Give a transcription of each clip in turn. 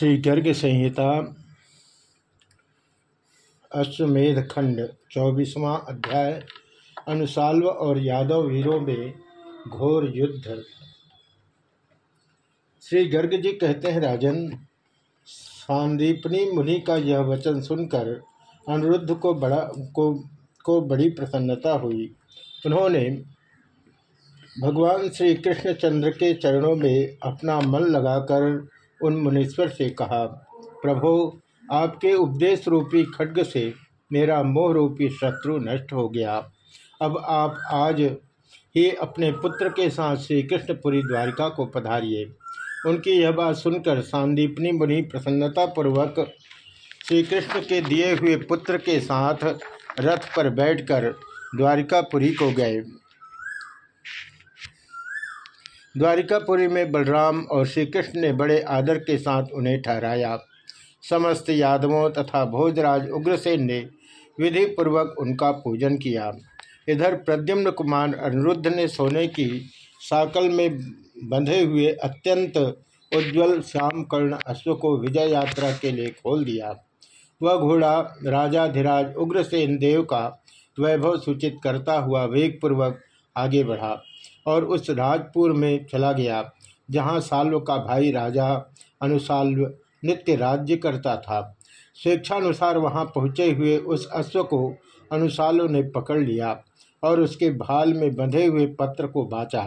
श्री गर्ग संहिता अश्वमेध खंड 24वां अध्याय। अनुसाल्व और यादव वीरों में घोर युद्ध। श्री गर्ग जी कहते हैं, राजन, सांदीपनी मुनि का यह वचन सुनकर अनिरुद्ध को बड़ी प्रसन्नता हुई। उन्होंने भगवान श्री कृष्णचंद्र के चरणों में अपना मन लगाकर उन मुनीश्वर से कहा, प्रभो, आपके उपदेश रूपी खड्ग से मेरा मोह रूपी शत्रु नष्ट हो गया। अब आप आज ही अपने पुत्र के साथ श्री कृष्णपुरी द्वारिका को पधारिए। उनकी यह बात सुनकर सांदीपनी मुनि प्रसन्नतापूर्वक श्री कृष्ण के दिए हुए पुत्र के साथ रथ पर बैठकर द्वारिकापुरी को गए। द्वारिकापुरी में बलराम और श्री कृष्ण ने बड़े आदर के साथ उन्हें ठहराया। समस्त यादवों तथा भोजराज उग्रसेन ने विधि पूर्वक उनका पूजन किया। इधर प्रद्युम्न कुमार अनिरुद्ध ने सोने की साकल में बंधे हुए अत्यंत उज्ज्वल श्याम कर्ण अश्व को विजय यात्रा के लिए खोल दिया। वह घोड़ा राजाधिराज उग्रसेन देव का वैभव सूचित करता हुआ वेगपूर्वक आगे बढ़ा और उस राजपुर में चला गया जहाँ साल्व का भाई राजा अनुसाल्व नित्य राज्य करता था। स्वेच्छानुसार वहाँ पहुँचे हुए उस अश्व को अनुसाल्व ने पकड़ लिया और उसके भाल में बंधे हुए पत्र को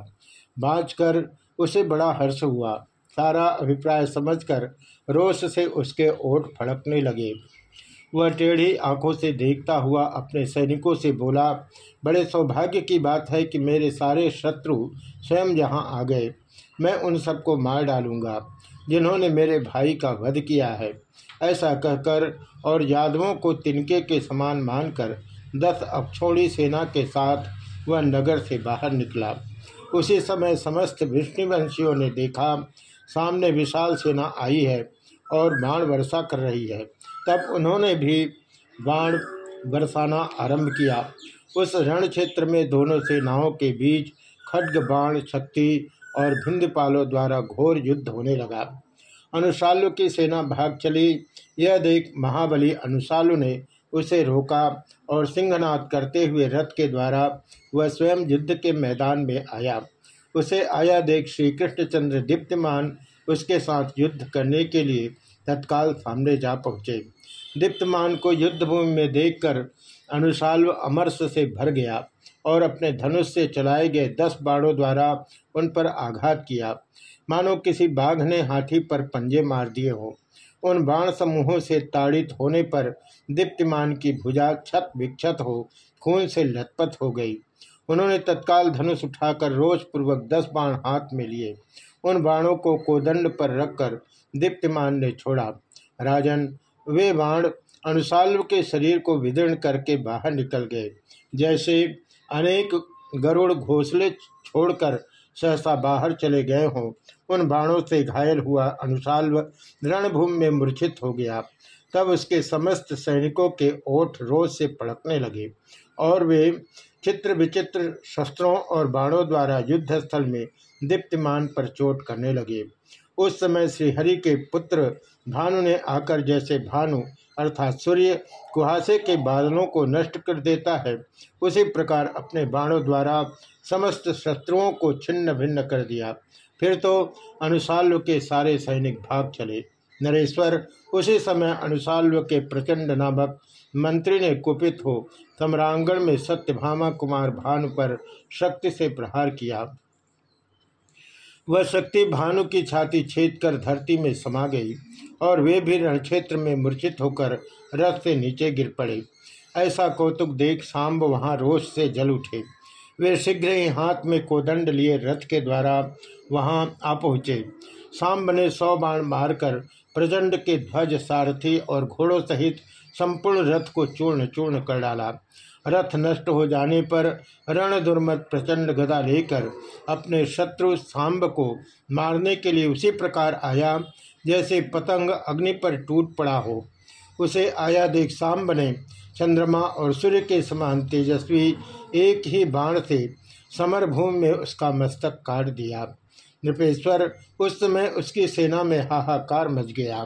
बाँचकर उसे बड़ा हर्ष हुआ। सारा अभिप्राय समझकर रोष से उसके ओठ फड़कने लगे। वह टेढ़ी आंखों से देखता हुआ अपने सैनिकों से बोला, बड़े सौभाग्य की बात है कि मेरे सारे शत्रु स्वयं यहाँ आ गए। मैं उन सबको मार डालूंगा जिन्होंने मेरे भाई का वध किया है। ऐसा कहकर और यादवों को तिनके के समान मानकर 10 अक्षौणी सेना के साथ वह नगर से बाहर निकला। उसी समय समस्त विष्णुवंशियों ने देखा सामने विशाल सेना आई है और बाण वर्षा कर रही है। तब उन्होंने भी बाण बरसाना आरंभ किया। उस रण क्षेत्र में दोनों सेनाओं के बीच खड्ग बाण शक्ति और भिंदपालों द्वारा घोर युद्ध होने लगा। अनुसाल्व की सेना भाग चली। यह देख महाबली अनुसाल्व ने उसे रोका और सिंहनाद करते हुए रथ के द्वारा वह स्वयं युद्ध के मैदान में आया। उसे आया देख श्री कृष्णचंद्र दीप्तिमान उसके साथ युद्ध करने के लिए तत्काल सामने जा पहुँचे। दीप्तिमान को युद्धभूमि में देखकर अनुसाल्व अमर्ष से भर गया और अपने धनुष से चलाए गए 10 बाणों द्वारा उन पर आघात किया, मानो किसी बाघ ने हाथी पर पंजे मार दिए हों। उन बाण समूहों से ताड़ित होने पर दीप्तिमान की भुजा क्षत विक्षत हो खून से लथपथ हो गई। उन्होंने तत्काल धनुष उठाकर रोषपूर्वक 10 बाण हाथ में लिए। उन बाणों को कोदंड पर रखकर दीप्तिमान ने छोड़ा। राजन, वे बाण अनुसाल्व के शरीर को विदीर्ण करके बाहर निकल गए, जैसे अनेक गरुड़ घोंसले छोड़कर सहसा बाहर चले गए हों। उन बाणों से घायल हुआ अनुसाल्व रणभूमि में मूर्छित हो गया। तब उसके समस्त सैनिकों के ओठ रोष से फड़कने लगे और वे चित्र विचित्र शस्त्रों और बाणों द्वारा युद्धस्थल में दीप्तिमान पर चोट करने लगे। उस समय श्रीहरि के पुत्र भानु ने आकर जैसे भानु अर्थात सूर्य कुहासे के बादलों को नष्ट कर देता है, उसी प्रकार अपने बाणों द्वारा समस्त शत्रुओं को छिन्न भिन्न कर दिया। फिर तो अनुसाल्व के सारे सैनिक भाग चले। नरेश्वर, उसी समय अनुसाल्व के प्रचंड नामक मंत्री ने कुपित हो सम्रांगण में सत्यभामा कुमार भानु पर शक्ति से प्रहार किया। वह शक्ति भानु की छाती छेद कर धरती में समा गई और वे भी रणक्षेत्र में मूर्छित होकर रथ से नीचे गिर पड़े। ऐसा कौतुक देख सांब वहां रोष से जल उठे। वे शीघ्र ही हाथ में कोदंड लिए रथ के द्वारा वहां आ पहुँचे। सांब ने 100 बाण मारकर प्रचंड के ध्वज, सारथी और घोड़ों सहित संपूर्ण रथ को चूर्ण चूर्ण कर डाला। रथ नष्ट हो जाने पर रण दुर्मत प्रचंड गदा लेकर अपने शत्रु सांब को मारने के लिए उसी प्रकार आया जैसे पतंग अग्नि पर टूट पड़ा हो। उसे आया देख सांब ने चंद्रमा और सूर्य के समान तेजस्वी एक ही बाण से समरभूमि में उसका मस्तक काट दिया। नृपेश्वर, उस समय उसकी सेना में हाहाकार मच गया।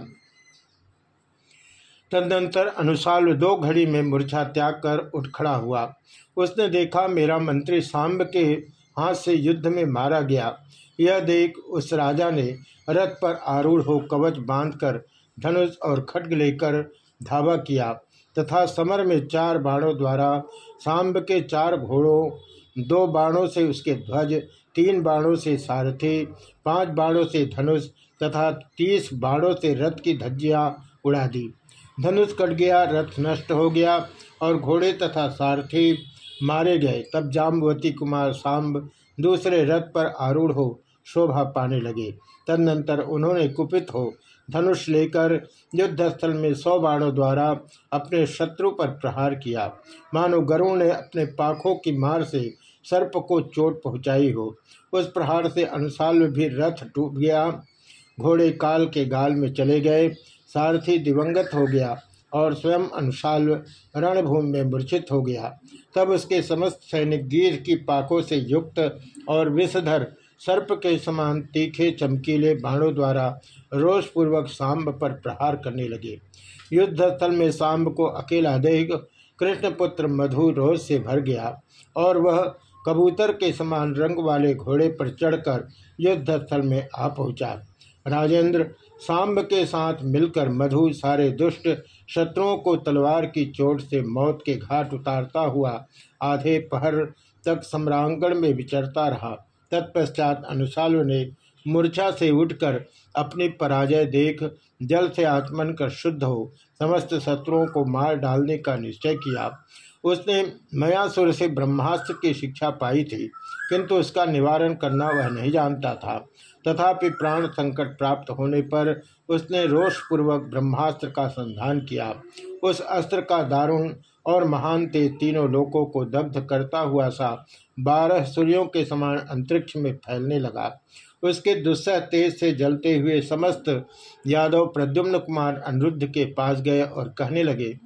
तदनंतर अनुसाल 2 घड़ी में मूर्छा त्याग कर उठ खड़ा हुआ। उसने देखा मेरा मंत्री सांब के हाथ से युद्ध में मारा गया। यह देख उस राजा ने रथ पर आरूढ़ हो कवच बांधकर धनुष और खड्ग लेकर धावा किया तथा समर में 4 बाणों द्वारा सांब के 4 घोड़ों, 2 बाणों से उसके ध्वज, 3 बाणों से सारथी, 5 बाणों से धनुष तथा 30 बाणों से रथ की धज्जियां उड़ा दी। धनुष कट गया, रथ नष्ट हो गया और घोड़े तथा सारथी मारे गए। तब जाम्बवती कुमार सांब दूसरे रथ पर आरूढ़ हो शोभा पाने लगे। तदनंतर उन्होंने कुपित हो धनुष लेकर युद्धस्थल में 100 बाणों द्वारा अपने शत्रु पर प्रहार किया, मानो गरुड़ ने अपने पाखों की मार से सर्प को चोट पहुंचाई हो। उस प्रहार से अनुसाल भी रथ टूट गया, घोड़े काल के गाल में चले गए, सारथी दिवंगत हो गया और स्वयं अनुसाल रणभूमि में मूर्छित हो गया। तब उसके समस्त सैनिक गीध की पाकों से युक्त और विषधर सर्प के समान तीखे चमकीले बाणों द्वारा रोषपूर्वक सांब पर प्रहार करने लगे। युद्धस्थल में सांब को अकेला देख कृष्णपुत्र मधु रोष से भर गया और वह कबूतर के समान रंग वाले घोड़े पर चढ़कर युद्धस्थल में आ पहुंचा। राजेंद्र, सांब के साथ मिलकर मधु सारे दुष्ट शत्रुओं को तलवार की चोट से मौत के घाट उतारता हुआ आधे पहर तक सम्रांगण में विचरता रहा। तत्पश्चात अनुसालु ने मूर्छा से उठकर अपनी पराजय देख जल से आचमन कर शुद्ध हो समस्त शत्रुओं को मार डालने का निश्चय किया। उसने मयासुर से ब्रह्मास्त्र की शिक्षा पाई थी, किंतु उसका निवारण करना वह नहीं जानता था। तथापि प्राण संकट प्राप्त होने पर उसने रोषपूर्वक ब्रह्मास्त्र का संधान किया। उस अस्त्र का दारुण और महान तेज तीनों लोकों को दग्ध करता हुआ सा 12 सूर्यों के समान अंतरिक्ष में फैलने लगा। उसके दुस्सह तेज से जलते हुए समस्त यादव प्रद्युम्न कुमार अनिरुद्ध के पास गए और कहने लगे,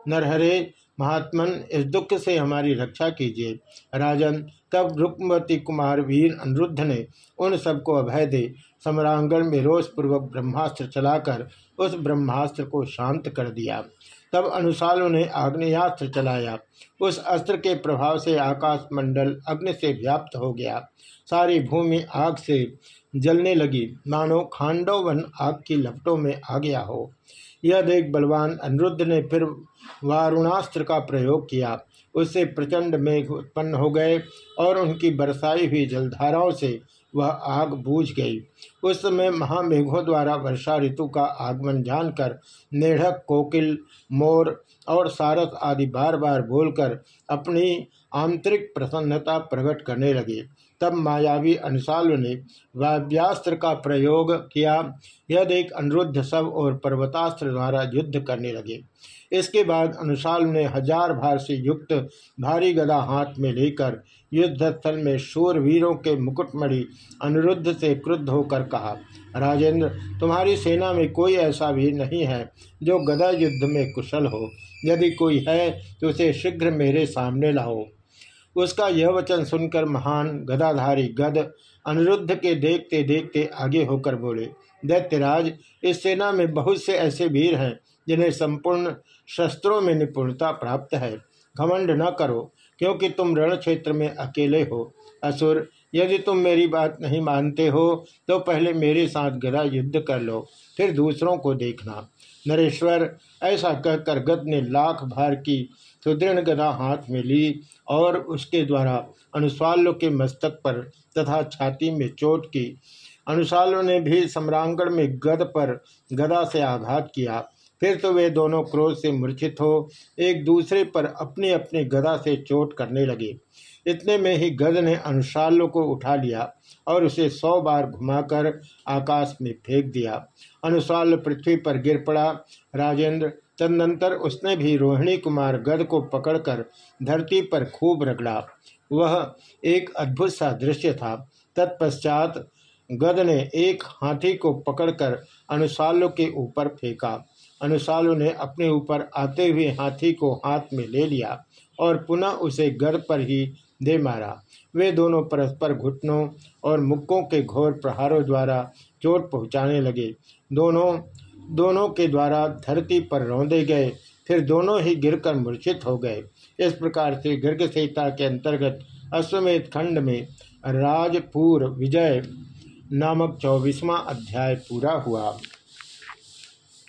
नरहरे महात्मन, इस दुख से हमारी रक्षा कीजिए। राजन, तब रुक्मवती कुमार वीर अनिरुद्ध ने उन सबको अभय दे सम्रांगण में रोषपूर्वक ब्रह्मास्त्र चलाकर उस ब्रह्मास्त्र को शांत कर दिया। तब अनुसालों ने आग्नेयास्त्र चलाया। उस अस्त्र के प्रभाव से आकाश मंडल अग्नि से व्याप्त हो गया। सारी भूमि आग से जलने लगी, मानो खांडव वन आग की लपटों में आ गया हो। यह देख बलवान अनिरुद्ध ने फिर वारुणास्त्र का प्रयोग किया। उससे प्रचंड मेघ उत्पन्न हो गए और उनकी बरसाई हुई जलधाराओं से वह आग बूझ गई। उस समय महामेघों द्वारा वर्षा ऋतु का आगमन जानकर मेढक, कोकिल, मोर और सारस आदि बार बार बोलकर अपनी आंतरिक प्रसन्नता प्रकट करने लगे। तब मायावी अनुसाल ने वाव्यास्त्र का प्रयोग किया। यह देख अनिरुद्ध सब और पर्वतास्त्र द्वारा युद्ध करने लगे। इसके बाद अनुसाल ने 1000 भार से युक्त भारी गदा हाथ में लेकर युद्धस्थल में शूरवीरों के मुकुटमणि अनिरुद्ध से क्रुद्ध होकर कहा, राजेंद्र, तुम्हारी सेना में कोई ऐसा वीर नहीं है जो गदा युद्ध में कुशल हो। यदि कोई है तो उसे शीघ्र मेरे सामने लाओ। उसका यह वचन सुनकर महान गदाधारी गद अनिरुद्ध के देखते देखते आगे होकर बोले, दैत्यराज, इस सेना में बहुत से ऐसे वीर हैं जिन्हें संपूर्ण शस्त्रों में निपुणता प्राप्त है। घमंड न करो, क्योंकि तुम रण क्षेत्र में अकेले हो। असुर, यदि तुम मेरी बात नहीं मानते हो तो पहले मेरे साथ गदा युद्ध कर लो, फिर दूसरों को देखना। नरेश्वर, ऐसा कहकर गद ने लाख भार की सुदृढ़ गदा हाथ में ली और उसके द्वारा अनुसालों के मस्तक पर तथा छाती में चोट की। अनुसालों ने भी सम्रांगण में गद पर गदा से आघात किया। फिर तो वे दोनों क्रोध से मूर्छित हो एक दूसरे पर अपनी अपनी गदा से चोट करने लगे। इतने में ही गद ने अनुसालों को उठा लिया और उसे 100 बार घुमाकर आकाश में फेंक दिया। अनुसाल पृथ्वी पर गिर पड़ा। राजेंद्र, तदनंतर उसने भी रोहिणी कुमार गद को पकड़कर धरती पर खूब रगड़ा। वह एक अद्भुत सा दृश्य था। तत्पश्चात गद ने एक हाथी को पकड़कर अनुसालों के ऊपर फेंका। अनुसालों ने अपने ऊपर आते हुए हाथी को हाथ में ले लिया और पुनः उसे गद पर ही दे मारा। वे दोनों परस्पर घुटनों और मुक्कों के घोर प्रहारों द्वारा चोट पहुँचाने लगे। दोनों के द्वारा धरती पर रौंदे गए, फिर दोनों ही गिरकर मूर्छित हो गए। इस प्रकार से गर्ग संहिता के अंतर्गत अश्वमेध खंड में राजपुर विजय नामक 24वां अध्याय पूरा हुआ।